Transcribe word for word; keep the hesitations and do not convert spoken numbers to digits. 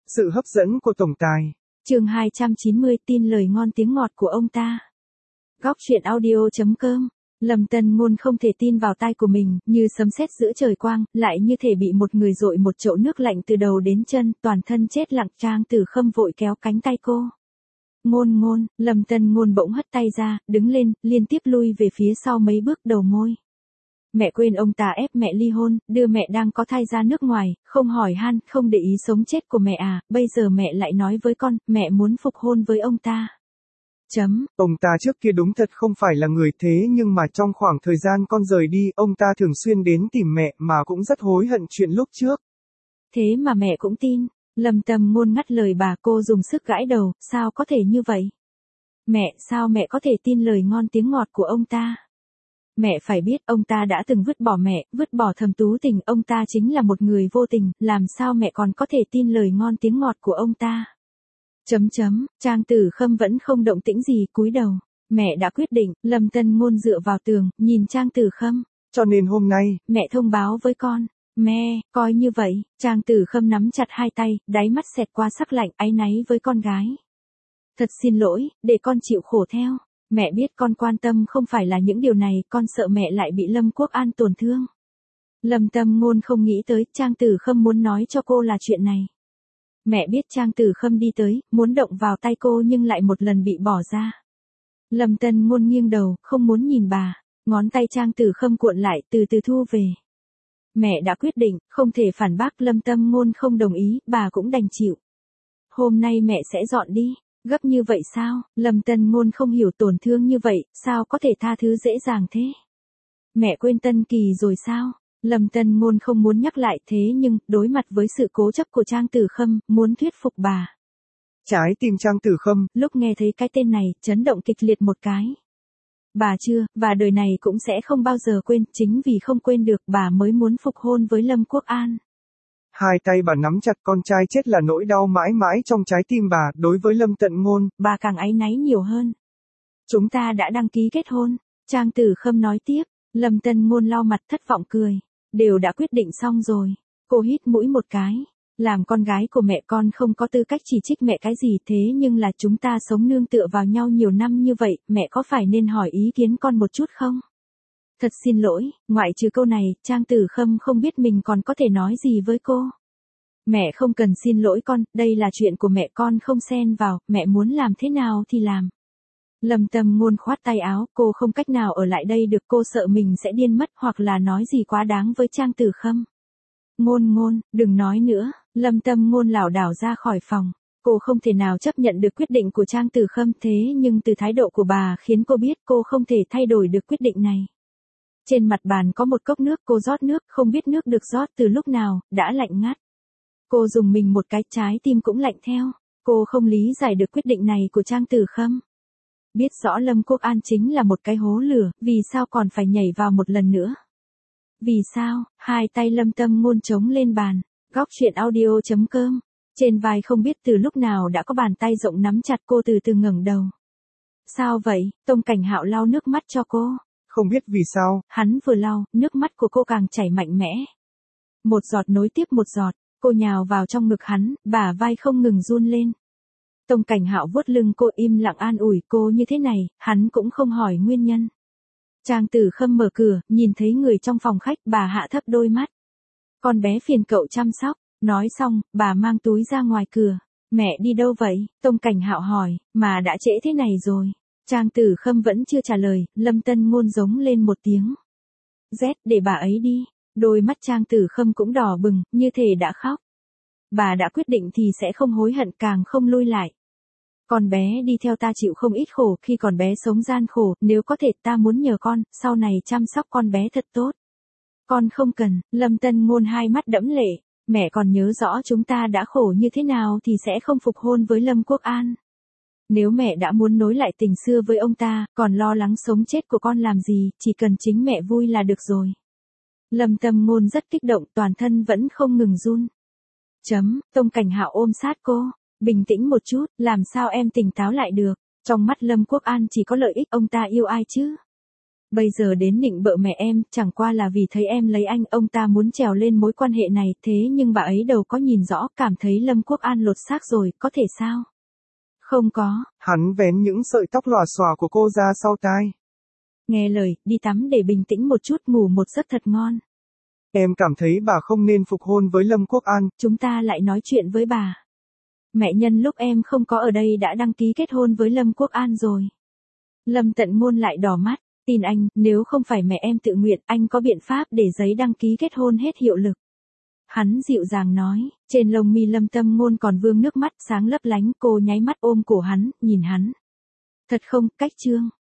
Sự hấp dẫn của tổng tài. Chương hai trăm chín mươi, tin lời ngon tiếng ngọt của ông ta. Góc truyện audio chấm com. Lâm Tân Ngôn không thể tin vào tai của mình, như sấm sét giữa trời quang, lại như thể bị một người dội một chậu nước lạnh từ đầu đến chân, toàn thân chết lặng. Trang Tử Khâm vội kéo cánh tay cô. Ngôn ngôn, Lâm Tân Ngôn bỗng hất tay ra, đứng lên, liên tiếp lui về phía sau mấy bước, đầu môi. Mẹ quên ông ta ép mẹ ly hôn, đưa mẹ đang có thai ra nước ngoài, không hỏi han, không để ý sống chết của mẹ à, bây giờ mẹ lại nói với con, mẹ muốn phục hôn với ông ta. Chấm. Ông ta trước kia đúng thật không phải là người thế nhưng mà trong khoảng thời gian con rời đi, ông ta thường xuyên đến tìm mẹ mà cũng rất hối hận chuyện lúc trước. Thế mà mẹ cũng tin. Lâm Tâm Ngôn ngắt lời bà, cô dùng sức gãi đầu, sao có thể như vậy? Mẹ, sao mẹ có thể tin lời ngon tiếng ngọt của ông ta? Mẹ phải biết, ông ta đã từng vứt bỏ mẹ, vứt bỏ Thẩm Tú Tình, ông ta chính là một người vô tình, làm sao mẹ còn có thể tin lời ngon tiếng ngọt của ông ta? Chấm chấm, Trang Tử Khâm vẫn không động tĩnh gì, cúi đầu. Mẹ đã quyết định. Lâm Tân Ngôn dựa vào tường, nhìn Trang Tử Khâm. Cho nên hôm nay, mẹ thông báo với con. Mẹ, coi như vậy. Trang Tử Khâm nắm chặt hai tay, đáy mắt xẹt qua sắc lạnh, áy náy với con gái. Thật xin lỗi, để con chịu khổ theo. Mẹ biết con quan tâm không phải là những điều này, con sợ mẹ lại bị Lâm Quốc An tổn thương. Lâm Tâm Ngôn không nghĩ tới, Trang Tử Khâm muốn nói cho cô là chuyện này. Mẹ biết Trang Tử Khâm đi tới, muốn động vào tay cô nhưng lại một lần bị bỏ ra. Lâm Tân Ngôn nghiêng đầu, không muốn nhìn bà, ngón tay Trang Tử Khâm cuộn lại, từ từ thu về. Mẹ đã quyết định, không thể phản bác. Lâm Tâm Ngôn không đồng ý, bà cũng đành chịu. Hôm nay mẹ sẽ dọn đi. Gấp như vậy sao? Lâm Tân Ngôn không hiểu, tổn thương như vậy, sao có thể tha thứ dễ dàng thế? Mẹ quên Tân Kỳ rồi sao? Lâm Tân Ngôn không muốn nhắc lại, thế nhưng, đối mặt với sự cố chấp của Trang Tử Khâm, muốn thuyết phục bà. Trái tim Trang Tử Khâm, lúc nghe thấy cái tên này, chấn động kịch liệt một cái. Bà chưa, và đời này cũng sẽ không bao giờ quên, chính vì không quên được, bà mới muốn phục hôn với Lâm Quốc An. Hai tay bà nắm chặt, con trai chết là nỗi đau mãi mãi trong trái tim bà. Đối với Lâm Tận Ngôn, bà càng áy náy nhiều hơn. Chúng ta đã đăng ký kết hôn. Trang Tử Khâm nói tiếp. Lâm Tân Ngôn lau mặt thất vọng cười. Đều đã quyết định xong rồi. Cô hít mũi một cái. Làm con gái của mẹ, con không có tư cách chỉ trích mẹ cái gì, thế nhưng là chúng ta sống nương tựa vào nhau nhiều năm như vậy, mẹ có phải nên hỏi ý kiến con một chút không? Thật xin lỗi, ngoại trừ câu này, Trang Tử Khâm không biết mình còn có thể nói gì với cô. Mẹ không cần xin lỗi con, đây là chuyện của mẹ, con không xen vào, mẹ muốn làm thế nào thì làm. Lâm Tâm Ngôn khoát tay áo, cô không cách nào ở lại đây được, cô sợ mình sẽ điên mất hoặc là nói gì quá đáng với Trang Tử Khâm. Ngôn ngôn, đừng nói nữa. Lâm Tâm Ngôn lảo đảo ra khỏi phòng. Cô không thể nào chấp nhận được quyết định của Trang Tử Khâm, thế nhưng từ thái độ của bà khiến cô biết cô không thể thay đổi được quyết định này. Trên mặt bàn có một cốc nước, cô rót nước, không biết nước được rót từ lúc nào, đã lạnh ngắt. Cô dùng mình một cái, trái tim cũng lạnh theo. Cô không lý giải được quyết định này của Trang Tử Khâm. Biết rõ Lâm Quốc An chính là một cái hố lửa, vì sao còn phải nhảy vào một lần nữa? Vì sao? Hai tay Lâm Tâm Ngôn chống lên bàn. Góc truyện audio chấm com. Trên vai không biết từ lúc nào đã có bàn tay rộng nắm chặt cô, từ từ ngẩng đầu. Sao vậy? Tông Cảnh Hạo lau nước mắt cho cô. Không biết vì sao. Hắn vừa lau, nước mắt của cô càng chảy mạnh mẽ. Một giọt nối tiếp một giọt, cô nhào vào trong ngực hắn, bả vai không ngừng run lên. Tông Cảnh Hạo vuốt lưng cô, im lặng an ủi cô như thế này, hắn cũng không hỏi nguyên nhân. Trang Tử Khâm mở cửa, nhìn thấy người trong phòng khách, bà hạ thấp đôi mắt. Con bé phiền cậu chăm sóc. Nói xong, bà mang túi ra ngoài cửa. Mẹ đi đâu vậy? Tông Cảnh Hạo hỏi, mà đã trễ thế này rồi. Trang Tử Khâm vẫn chưa trả lời, Lâm Tân Ngôn giống lên một tiếng. Rét, để bà ấy đi. Đôi mắt Trang Tử Khâm cũng đỏ bừng, như thể đã khóc. Bà đã quyết định thì sẽ không hối hận, càng không lui lại. Con bé đi theo ta chịu không ít khổ, khi còn bé sống gian khổ, nếu có thể ta muốn nhờ con, sau này chăm sóc con bé thật tốt. Con không cần. Lâm Tân Ngôn hai mắt đẫm lệ. Mẹ còn nhớ rõ chúng ta đã khổ như thế nào thì sẽ không phục hôn với Lâm Quốc An. Nếu mẹ đã muốn nối lại tình xưa với ông ta, còn lo lắng sống chết của con làm gì, chỉ cần chính mẹ vui là được rồi. Lâm Tâm Ngôn rất kích động, toàn thân vẫn không ngừng run. Chấm, Tông Cảnh Hạo ôm sát cô. Bình tĩnh một chút, làm sao em tỉnh táo lại được. Trong mắt Lâm Quốc An chỉ có lợi ích, ông ta yêu ai chứ? Bây giờ đến nịnh bợ mẹ em, chẳng qua là vì thấy em lấy anh, ông ta muốn trèo lên mối quan hệ này, thế nhưng bà ấy đâu có nhìn rõ, cảm thấy Lâm Quốc An lột xác rồi, có thể sao? Không có. Hắn vén những sợi tóc lòa xòa của cô ra sau tai. Nghe lời, đi tắm để bình tĩnh một chút, ngủ một giấc thật ngon. Em cảm thấy bà không nên phục hôn với Lâm Quốc An. Chúng ta lại nói chuyện với bà. Mẹ nhân lúc em không có ở đây đã đăng ký kết hôn với Lâm Quốc An rồi. Lâm Tận Ngôn lại đỏ mắt, tin anh, nếu không phải mẹ em tự nguyện, anh có biện pháp để giấy đăng ký kết hôn hết hiệu lực. Hắn dịu dàng nói, trên lông mi Lâm Tâm Ngôn còn vương nước mắt sáng lấp lánh, cô nháy mắt ôm cổ hắn, nhìn hắn. Thật không, cách trương.